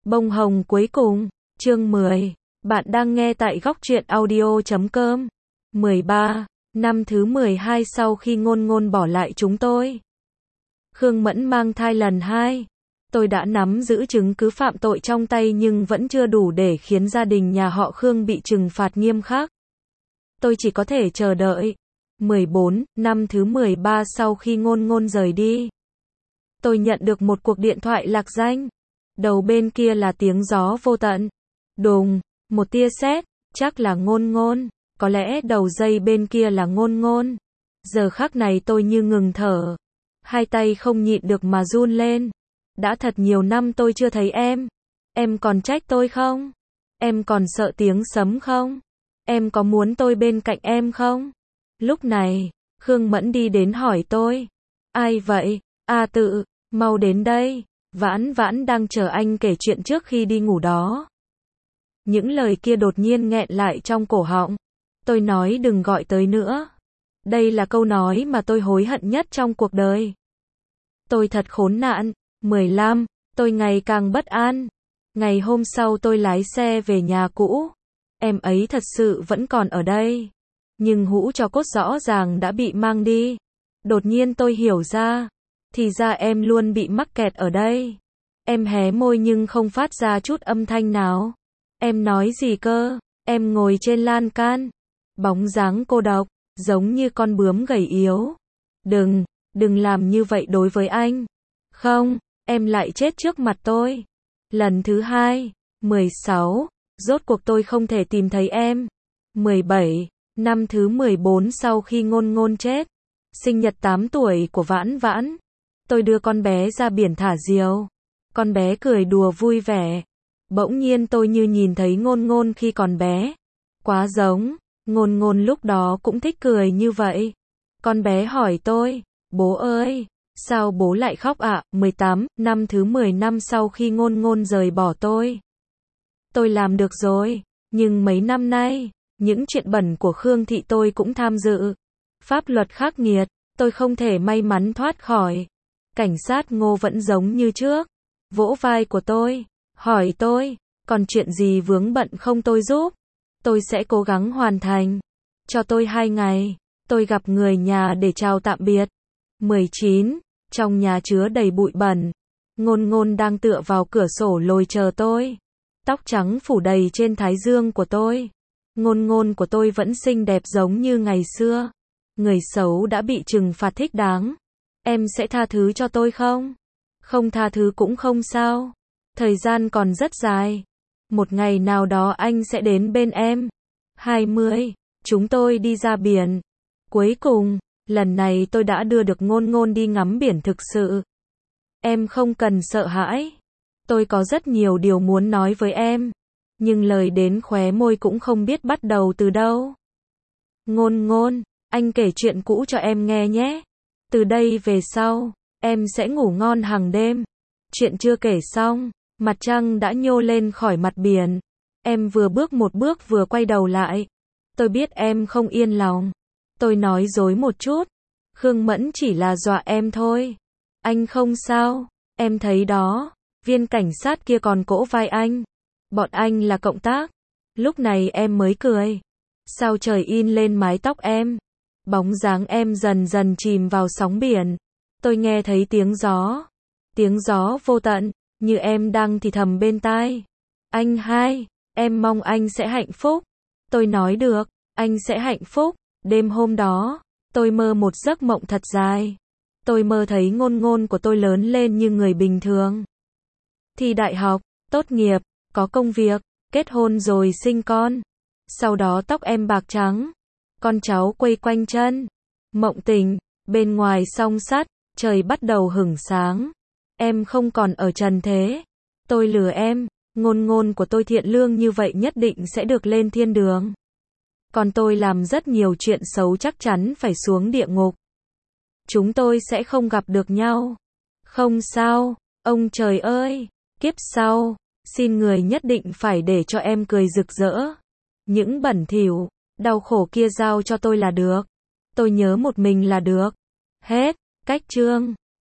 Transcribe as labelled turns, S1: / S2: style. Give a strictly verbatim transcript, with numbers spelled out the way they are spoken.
S1: Bông hồng cuối cùng, chương mười. Bạn đang nghe tại góc truyện audio chấm com. mười ba. Năm thứ mười hai sau khi Ngôn Ngôn bỏ lại chúng tôi. Khương Mẫn mang thai lần hai. Tôi đã nắm giữ chứng cứ phạm tội trong tay nhưng vẫn chưa đủ để khiến gia đình nhà họ Khương bị trừng phạt nghiêm khắc. Tôi chỉ có thể chờ đợi. mười bốn. Năm thứ mười ba sau khi Ngôn Ngôn rời đi. Tôi nhận được một cuộc điện thoại lạc danh. Đầu bên kia là tiếng gió vô tận. Đùng, một tia sét, chắc là Ngôn Ngôn, có lẽ đầu dây bên kia là Ngôn Ngôn. Giờ khắc này tôi như ngừng thở, hai tay không nhịn được mà run lên. Đã thật nhiều năm tôi chưa thấy em. Em còn trách tôi không? Em còn sợ tiếng sấm không? Em có muốn tôi bên cạnh em không? Lúc này, Khương Mẫn đi đến hỏi tôi. Ai vậy? A Tự, mau đến đây. Vãn Vãn đang chờ anh kể chuyện trước khi đi ngủ đó. Những lời kia đột nhiên nghẹn lại trong cổ họng. Tôi nói đừng gọi tới nữa. Đây là câu nói mà tôi hối hận nhất trong cuộc đời. Tôi thật khốn nạn. mười lăm. Tôi ngày càng bất an. Ngày hôm sau tôi lái xe về nhà cũ. Em ấy thật sự vẫn còn ở đây. Nhưng hũ tro cốt rõ ràng đã bị mang đi. Đột nhiên tôi hiểu ra. Thì ra em luôn bị mắc kẹt ở đây. Em hé môi nhưng không phát ra chút âm thanh nào. Em nói gì cơ? Em ngồi trên lan can. Bóng dáng cô độc, giống như con bướm gầy yếu. Đừng, đừng làm như vậy đối với anh. Không, em lại chết trước mặt tôi. Lần thứ hai. mười sáu. Rốt cuộc tôi không thể tìm thấy em. mười bảy. Năm thứ mười bốn sau khi Ngôn Ngôn chết. Sinh nhật tám tuổi của Vãn Vãn. Tôi đưa con bé ra biển thả diều. Con bé cười đùa vui vẻ. Bỗng nhiên tôi như nhìn thấy Ngôn Ngôn khi còn bé. Quá giống. Ngôn Ngôn lúc đó cũng thích cười như vậy. Con bé hỏi tôi. Bố ơi, sao bố lại khóc ạ? mười tám. Năm thứ mười năm sau khi Ngôn Ngôn rời bỏ tôi. Tôi làm được rồi. Nhưng mấy năm nay, những chuyện bẩn của Khương thị tôi cũng tham dự. Pháp luật khắc nghiệt, tôi không thể may mắn thoát khỏi. Cảnh sát Ngô vẫn giống như trước. Vỗ vai của tôi. Hỏi tôi. Còn chuyện gì vướng bận không tôi giúp? Tôi sẽ cố gắng hoàn thành. Cho tôi hai ngày. Tôi gặp người nhà để chào tạm biệt. mười chín. Trong nhà chứa đầy bụi bẩn. Ngôn Ngôn đang tựa vào cửa sổ lồi chờ tôi. Tóc trắng phủ đầy trên thái dương của tôi. Ngôn Ngôn của tôi vẫn xinh đẹp giống như ngày xưa. Người xấu đã bị trừng phạt thích đáng. Em sẽ tha thứ cho tôi không? Không tha thứ cũng không sao. Thời gian còn rất dài. Một ngày nào đó anh sẽ đến bên em. hai mươi. Chúng tôi đi ra biển. Cuối cùng, lần này tôi đã đưa được Ngôn Ngôn đi ngắm biển thực sự. Em không cần sợ hãi. Tôi có rất nhiều điều muốn nói với em. Nhưng lời đến khóe môi cũng không biết bắt đầu từ đâu. Ngôn Ngôn, anh kể chuyện cũ cho em nghe nhé. Từ đây về sau, em sẽ ngủ ngon hàng đêm. Chuyện chưa kể xong, mặt trăng đã nhô lên khỏi mặt biển. Em vừa bước một bước vừa quay đầu lại. Tôi biết em không yên lòng. Tôi nói dối một chút. Khương Mẫn chỉ là dọa em thôi. Anh không sao. Em thấy đó, viên cảnh sát kia còn cỗ vai anh. Bọn anh là cộng tác. Lúc này em mới cười. Sao trời in lên mái tóc em. Bóng dáng em dần dần chìm vào sóng biển. Tôi nghe thấy tiếng gió. Tiếng gió vô tận, như em đang thì thầm bên tai. Anh hai, em mong anh sẽ hạnh phúc. Tôi nói được, anh sẽ hạnh phúc. Đêm hôm đó, tôi mơ một giấc mộng thật dài. Tôi mơ thấy Ngôn Ngôn của tôi lớn lên như người bình thường. Thi đại học, tốt nghiệp, có công việc, kết hôn rồi sinh con. Sau đó tóc em bạc trắng. Con cháu quây quanh chân. Mộng tỉnh, bên ngoài song sắt, trời bắt đầu hửng sáng. Em không còn ở trần thế. Tôi lừa em, Ngôn Ngôn của tôi thiện lương như vậy nhất định sẽ được lên thiên đường. Còn tôi làm rất nhiều chuyện xấu chắc chắn phải xuống địa ngục. Chúng tôi sẽ không gặp được nhau. Không sao, ông trời ơi, kiếp sau, xin người nhất định phải để cho em cười rực rỡ. Những bẩn thỉu, đau khổ kia giao cho tôi là được. Tôi nhớ một mình là được. Hết, cách chương.